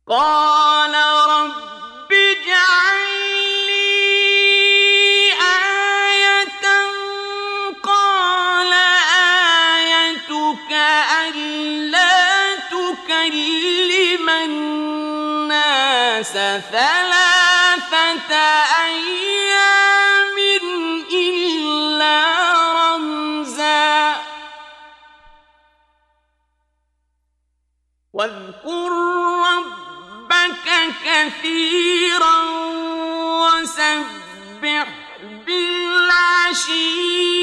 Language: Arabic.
قال رب اجعل لي آية قال آيتك ألا تكلم الناس 3 أيام إلا رمزا واذكر ربك كثيرا وسبح بالعشي